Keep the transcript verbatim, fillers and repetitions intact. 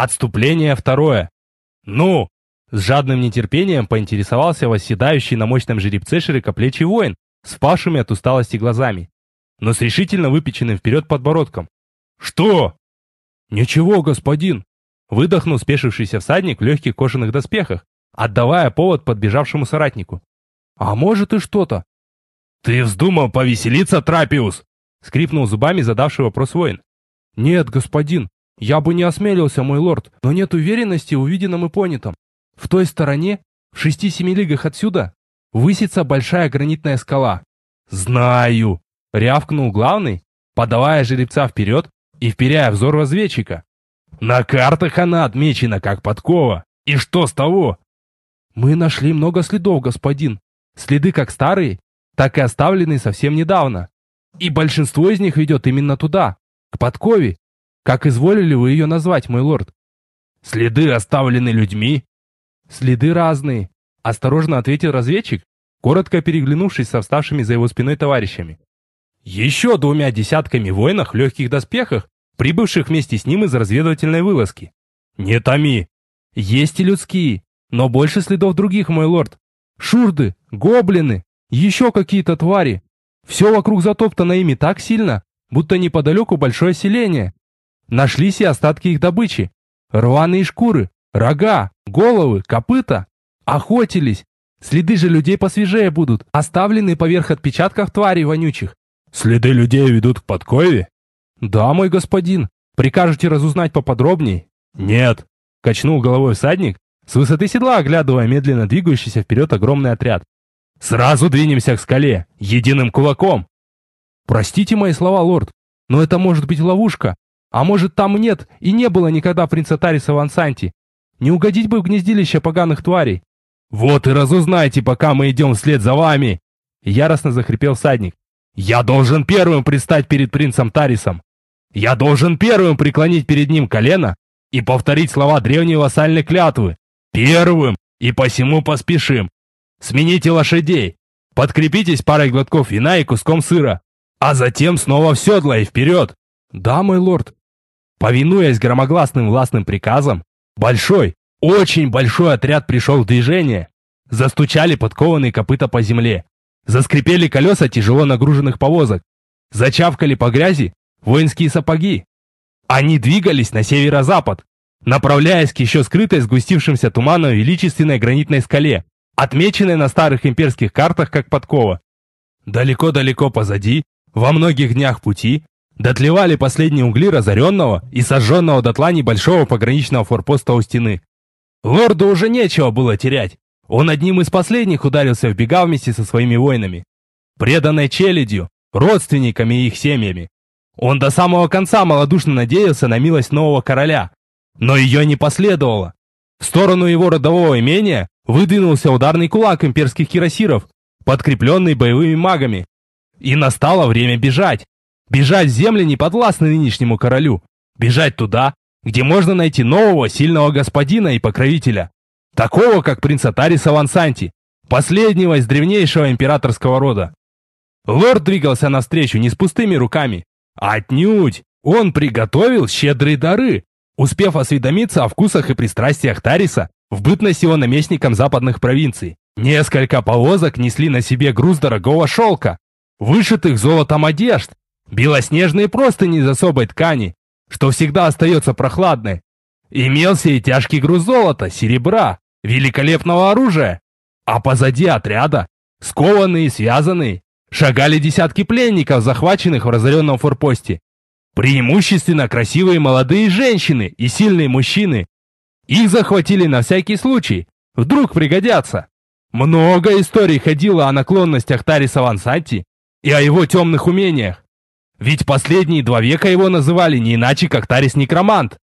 Отступление второе. Ну, с жадным нетерпением поинтересовался восседающий на мощном жеребце широкоплечий воин с впавшими от усталости глазами, но с решительно выпеченным вперед подбородком. Что? Ничего, господин, выдохнул спешившийся всадник в легких кожаных доспехах, отдавая повод подбежавшему соратнику. А может и что-то. Ты вздумал повеселиться, Трапиус? Скрипнул зубами задавший вопрос воин. Нет, господин, я бы не осмелился, мой лорд, но нет уверенности в увиденном и понятом. В той стороне, в шести-семи лигах отсюда, высится большая гранитная скала. Знаю, рявкнул главный, подавая жеребца вперед и вперяя взор разведчика. На картах она отмечена как подкова. И что с того? Мы нашли много следов, господин. Следы как старые, так и оставленные совсем недавно. И большинство из них ведет именно туда, к подкове. Как изволили вы ее назвать, мой лорд? Следы оставлены людьми? Следы разные, осторожно ответил разведчик, коротко переглянувшись со вставшими за его спиной товарищами. Еще двумя десятками воинов в легких доспехах, прибывших вместе с ним из разведывательной вылазки. Не томи. Есть и людские, но больше следов других, мой лорд. Шурды, гоблины, еще какие-то твари. Все вокруг затоптано ими так сильно, будто неподалеку большое селение. Нашлись и остатки их добычи. Рваные шкуры, рога, головы, копыта. Охотились. Следы же людей посвежее будут, оставленные поверх отпечатков тварей вонючих. Следы людей ведут к подкове? Да, мой господин. Прикажете разузнать поподробней? Нет. Качнул головой всадник, с высоты седла оглядывая медленно двигающийся вперед огромный отряд. Сразу двинемся к скале, единым кулаком. Простите мои слова, лорд, но это может быть ловушка. А может, там нет и не было никогда принца Тариса в Ансанти. Не угодить бы в гнездилище поганых тварей. Вот и разузнайте, пока мы идем вслед за вами. Яростно захрипел всадник. Я должен первым предстать перед принцем Тарисом. Я должен первым преклонить перед ним колено и повторить слова древней вассальной клятвы. Первым, и посему поспешим. Смените лошадей, подкрепитесь парой глотков вина и куском сыра, а затем снова в седло и вперед. Да, мой лорд. Повинуясь громогласным властным приказам, большой, очень большой отряд пришел в движение. Застучали подкованные копыта по земле, заскрипели колеса тяжело нагруженных повозок, зачавкали по грязи воинские сапоги. Они двигались на северо-запад, направляясь к еще скрытой сгустившимся туманом величественной гранитной скале, отмеченной на старых имперских картах как подкова. Далеко-далеко позади, во многих днях пути, дотлевали последние угли разоренного и сожженного дотла небольшого пограничного форпоста у стены. Лорду уже нечего было терять. Он одним из последних ударился в бега вместе со своими воинами, преданной челядью, родственниками и их семьями. Он до самого конца малодушно надеялся на милость нового короля, но ее не последовало. В сторону его родового имения выдвинулся ударный кулак имперских кирасиров, подкрепленный боевыми магами. И настало время бежать. Бежать в земли, не подвластные нынешнему королю. Бежать туда, где можно найти нового сильного господина и покровителя. Такого, как принца Тариса в Ансанти, последнего из древнейшего императорского рода. Лорд двигался навстречу не с пустыми руками. Отнюдь! Он приготовил щедрые дары, успев осведомиться о вкусах и пристрастиях Тариса в бытность его наместником западных провинций. Несколько повозок несли на себе груз дорогого шелка, вышитых золотом одежд, белоснежные простыни из особой ткани, что всегда остается прохладной. Имелся и тяжкий груз золота, серебра, великолепного оружия. А позади отряда, скованные и связанные, шагали десятки пленников, захваченных в разоренном форпосте. Преимущественно красивые молодые женщины и сильные мужчины. Их захватили на всякий случай, вдруг пригодятся. Много историй ходило о наклонностях Тариса в Ансанти и о его темных умениях. Ведь последние два века его называли не иначе, как Тарис-некромант,